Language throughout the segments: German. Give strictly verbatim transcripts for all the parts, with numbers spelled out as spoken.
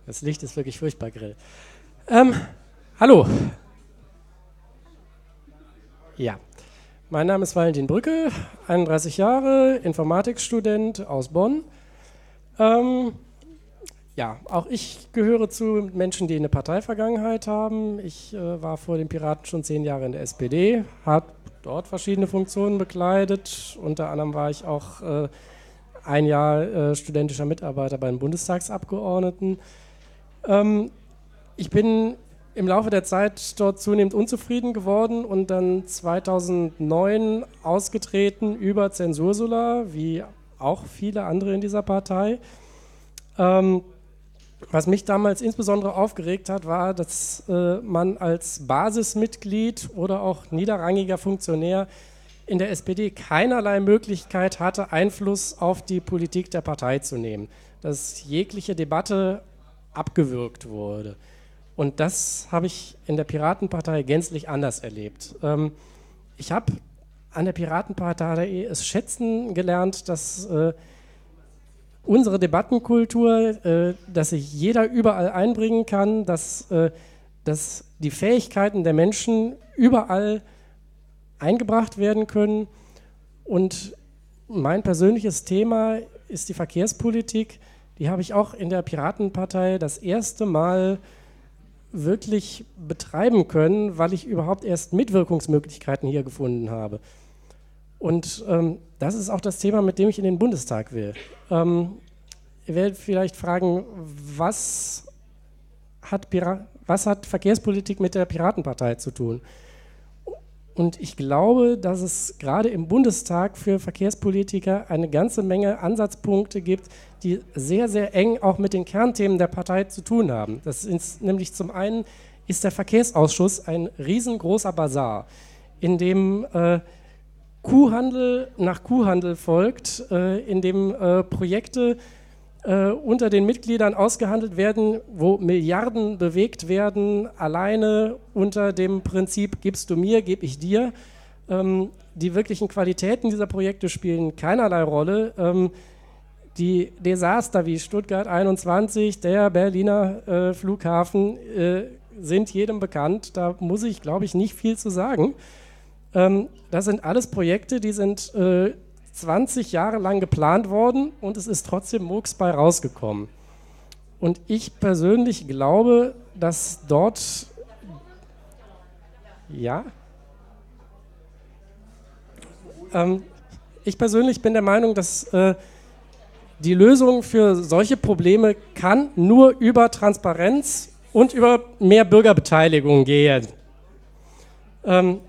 Das Licht ist wirklich furchtbar grell. Ähm, hallo. Ja, mein Name ist Valentin Brücke, einunddreißig Jahre, Informatikstudent aus Bonn. Ähm, ja, auch ich gehöre zu Menschen, die eine Parteivergangenheit haben. Ich äh, war vor den Piraten schon zehn Jahre in der S P D, habe dort verschiedene Funktionen bekleidet. Unter anderem war ich auch äh, ein Jahr äh, studentischer Mitarbeiter beim Bundestagsabgeordneten. Ähm, ich bin im Laufe der Zeit dort zunehmend unzufrieden geworden und dann zweitausendneun ausgetreten über Zensursula, wie auch viele andere in dieser Partei. Ähm, was mich damals insbesondere aufgeregt hat, war, dass äh, man als Basismitglied oder auch niederrangiger Funktionär in der S P D keinerlei Möglichkeit hatte, Einfluss auf die Politik der Partei zu nehmen, dass jegliche Debatte abgewürgt wurde. Und das habe ich in der Piratenpartei gänzlich anders erlebt. Ähm, ich habe an der Piratenpartei es schätzen gelernt, dass äh, unsere Debattenkultur, äh, dass sich jeder überall einbringen kann, dass, äh, dass die Fähigkeiten der Menschen überall eingebracht werden können. Und mein persönliches Thema ist die Verkehrspolitik. Die habe ich auch in der Piratenpartei das erste Mal wirklich betreiben können, weil ich überhaupt erst Mitwirkungsmöglichkeiten hier gefunden habe. Und ähm, das ist auch das Thema, mit dem ich in den Bundestag will. Ähm, ihr werdet vielleicht fragen, was hat, Pira- was hat Verkehrspolitik mit der Piratenpartei zu tun? Und ich glaube, dass es gerade im Bundestag für Verkehrspolitiker eine ganze Menge Ansatzpunkte gibt, die sehr, sehr eng auch mit den Kernthemen der Partei zu tun haben. Das ist nämlich zum einen ist der Verkehrsausschuss ein riesengroßer Basar, in dem äh, Kuhhandel nach Kuhhandel folgt, äh, in dem äh, Projekte äh, unter den Mitgliedern ausgehandelt werden, wo Milliarden bewegt werden, alleine unter dem Prinzip gibst du mir, gebe ich dir. Ähm, die wirklichen Qualitäten dieser Projekte spielen keinerlei Rolle. Ähm, die Desaster wie Stuttgart einundzwanzig, der Berliner äh, Flughafen äh, sind jedem bekannt. Da muss ich, glaube ich, nicht viel zu sagen. Ähm, das sind alles Projekte, die sind äh, zwanzig Jahre lang geplant worden und es ist trotzdem Murks bei rausgekommen. Und ich persönlich glaube, dass dort, ja, ähm, ich persönlich bin der Meinung, dass äh, die Lösung für solche Probleme kann nur über Transparenz und über mehr Bürgerbeteiligung gehen. Ähm,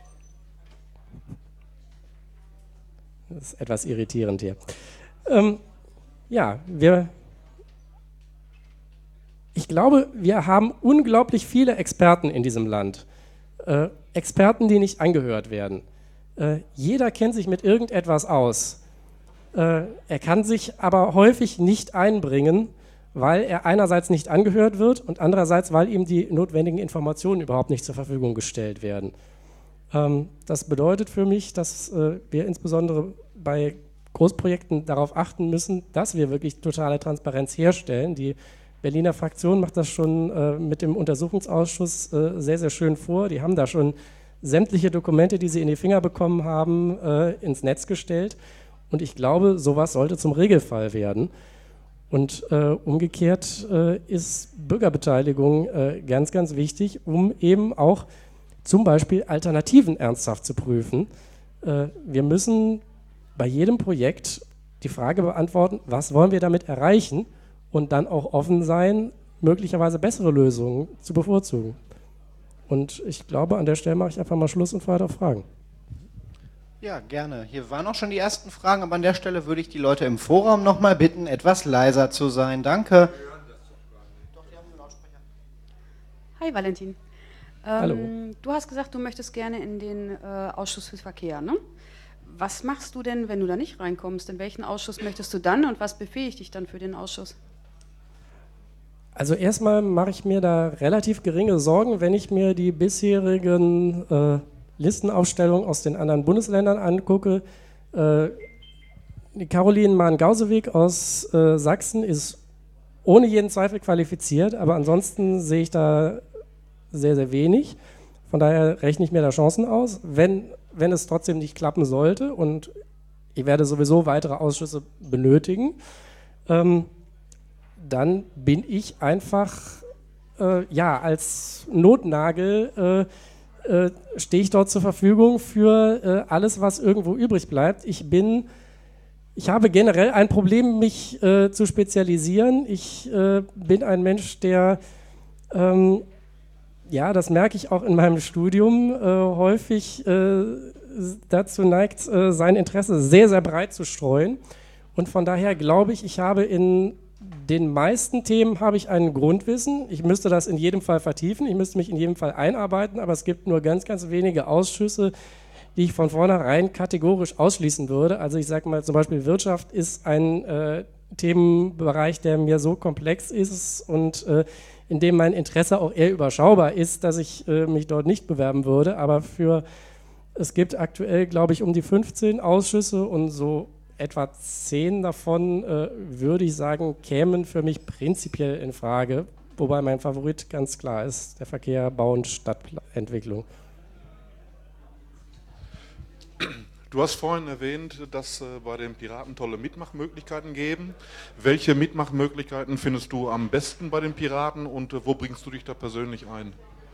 Das ist etwas irritierend hier. Ähm, ja, wir, ich glaube, wir haben unglaublich viele Experten in diesem Land. Äh, Experten, die nicht angehört werden. Äh, jeder kennt sich mit irgendetwas aus. Äh, er kann sich aber häufig nicht einbringen, weil er einerseits nicht angehört wird und andererseits, weil ihm die notwendigen Informationen überhaupt nicht zur Verfügung gestellt werden. Das bedeutet für mich, dass äh, wir insbesondere bei Großprojekten darauf achten müssen, dass wir wirklich totale Transparenz herstellen. Die Berliner Fraktion macht das schon äh, mit dem Untersuchungsausschuss äh, sehr, sehr schön vor. Die haben da schon sämtliche Dokumente, die sie in die Finger bekommen haben, äh, ins Netz gestellt. Und ich glaube, sowas sollte zum Regelfall werden. Und äh, umgekehrt äh, ist Bürgerbeteiligung äh, ganz, ganz wichtig, um eben auch zum Beispiel Alternativen ernsthaft zu prüfen. Äh, wir müssen bei jedem Projekt die Frage beantworten, was wollen wir damit erreichen und dann auch offen sein, möglicherweise bessere Lösungen zu bevorzugen. Und ich glaube, an der Stelle mache ich einfach mal Schluss und fahre auf Fragen. Ja, gerne. Hier waren auch schon die ersten Fragen, aber an der Stelle würde ich die Leute im Forum noch mal bitten, etwas leiser zu sein. Danke. Hi Valentin. Hallo. Ähm, du hast gesagt, du möchtest gerne in den äh, Ausschuss für Verkehr, ne? Was machst du denn, wenn du da nicht reinkommst? In welchen Ausschuss möchtest du dann und was befähigt dich dann für den Ausschuss? Also erstmal mache ich mir da relativ geringe Sorgen, wenn ich mir die bisherigen äh, Listenaufstellungen aus den anderen Bundesländern angucke. Äh, die Caroline Mahn-Gausewig aus äh, Sachsen ist ohne jeden Zweifel qualifiziert, aber ansonsten sehe ich da sehr, sehr wenig. Von daher rechne ich mir da Chancen aus. Wenn, wenn es trotzdem nicht klappen sollte, und ich werde sowieso weitere Ausschüsse benötigen, ähm, dann bin ich einfach, äh, ja, als Notnagel äh, äh, stehe ich dort zur Verfügung für äh, alles, was irgendwo übrig bleibt. Ich bin, ich habe generell ein Problem, mich äh, zu spezialisieren. Ich äh, bin ein Mensch, der ähm, ja, das merke ich auch in meinem Studium, äh, häufig äh, dazu neigt, äh, sein Interesse sehr, sehr breit zu streuen. Und von daher glaube ich, ich habe in den meisten Themen habe ich ein Grundwissen. Ich müsste das in jedem Fall vertiefen, ich müsste mich in jedem Fall einarbeiten, aber es gibt nur ganz, ganz wenige Ausschüsse, die ich von vornherein kategorisch ausschließen würde. Also ich sage mal, zum Beispiel Wirtschaft ist ein äh, Themenbereich, der mir so komplex ist und äh, in dem mein Interesse auch eher überschaubar ist, dass ich äh, mich dort nicht bewerben würde. Aber für, es gibt aktuell, glaube ich, um die fünfzehn Ausschüsse und so etwa zehn davon, äh, würde ich sagen, kämen für mich prinzipiell in Frage. Wobei mein Favorit ganz klar ist, der Verkehr, Bau und Stadtentwicklung. Du hast vorhin erwähnt, dass äh, bei den Piraten tolle Mitmachmöglichkeiten geben. Welche Mitmachmöglichkeiten findest du am besten bei den Piraten und äh, wo bringst du dich da persönlich ein?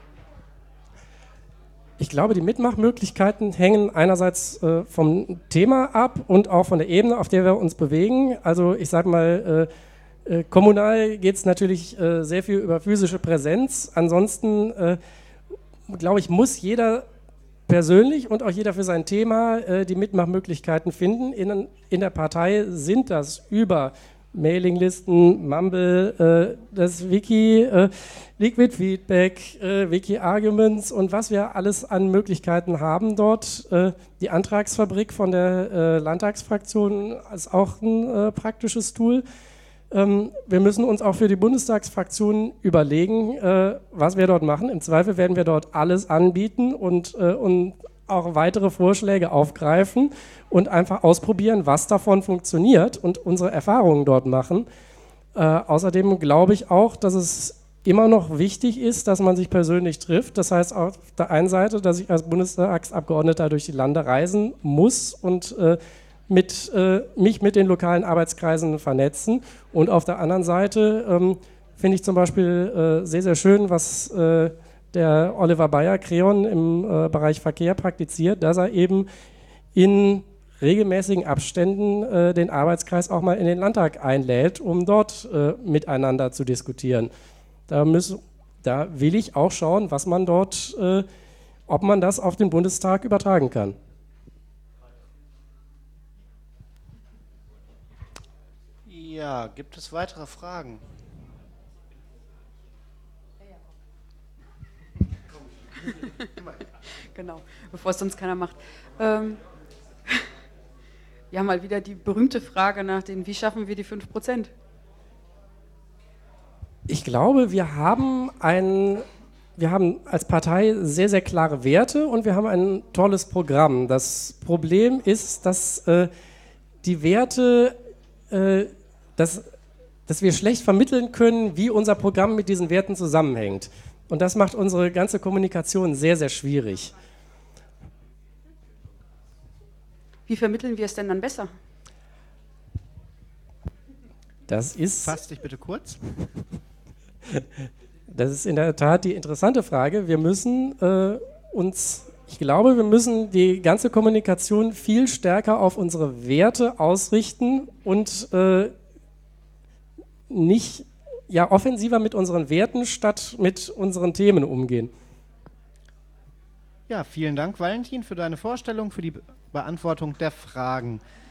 Ich glaube, die Mitmachmöglichkeiten hängen einerseits äh, vom Thema ab und auch von der Ebene, auf der wir uns bewegen. Also ich sage mal, äh, äh, kommunal geht es natürlich äh, sehr viel über physische Präsenz. Ansonsten, äh, glaube ich, muss jeder persönlich und auch jeder für sein Thema äh, die Mitmachmöglichkeiten finden. In, in der Partei sind das über Mailinglisten, Mumble, äh, das Wiki, äh, Liquid Feedback, äh, Wiki Arguments und was wir alles an Möglichkeiten haben dort. Äh, die Antragsfabrik von der äh, Landtagsfraktion ist auch ein äh, praktisches Tool. Ähm, wir müssen uns auch für die Bundestagsfraktion überlegen, äh, was wir dort machen. Im Zweifel werden wir dort alles anbieten und, äh, und auch weitere Vorschläge aufgreifen und einfach ausprobieren, was davon funktioniert und unsere Erfahrungen dort machen. Äh, außerdem glaube ich auch, dass es immer noch wichtig ist, dass man sich persönlich trifft. Das heißt auf der einen Seite, dass ich als Bundestagsabgeordneter durch die Lande reisen muss und äh, mit, äh, mich mit den lokalen Arbeitskreisen vernetzen. Und auf der anderen Seite ähm, finde ich zum Beispiel äh, sehr, sehr schön, was äh, der Oliver Bayer Creon im äh, Bereich Verkehr praktiziert, dass er eben in regelmäßigen Abständen äh, den Arbeitskreis auch mal in den Landtag einlädt, um dort äh, miteinander zu diskutieren. Da, müssen, da will ich auch schauen, was man dort, äh, ob man das auf den Bundestag übertragen kann. Ja, gibt es weitere Fragen? Genau, bevor es sonst keiner macht. Ähm, wir haben mal wieder die berühmte Frage nach dem, wie schaffen wir die fünf Prozent? Ich glaube, wir haben, ein, wir haben als Partei sehr, sehr klare Werte und wir haben ein tolles Programm. Das Problem ist, dass äh, die Werte, äh, dass, dass wir schlecht vermitteln können, wie unser Programm mit diesen Werten zusammenhängt. Und das macht unsere ganze Kommunikation sehr, sehr schwierig. Wie vermitteln wir es denn dann besser? Das ist, Fass dich bitte kurz. Das ist in der Tat die interessante Frage. Wir müssen äh, uns, ich glaube, wir müssen die ganze Kommunikation viel stärker auf unsere Werte ausrichten und äh, nicht ja, offensiver mit unseren Werten statt mit unseren Themen umgehen. Ja, vielen Dank, Valentin, für deine Vorstellung, für die Be- Beantwortung der Fragen.